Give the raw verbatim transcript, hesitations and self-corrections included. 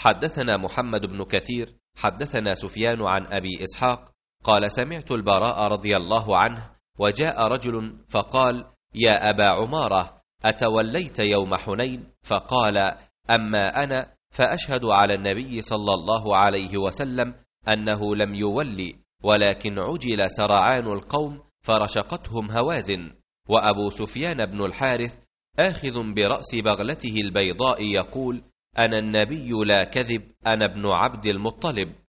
حدثنا محمد بن كثير حدثنا سفيان عن أبي إسحاق قال سمعت البراء رضي الله عنه وجاء رجل فقال يا أبا عمارة أتوليت يوم حنين؟ فقال أما أنا فأشهد على النبي صلى الله عليه وسلم أنه لم يولي، ولكن عجل سرعان القوم فرشقتهم هوازن. وأبو سفيان بن الحارث آخذ برأس بغلته البيضاء يقول أنا النبي لا كذب، أنا ابن عبد المطلب.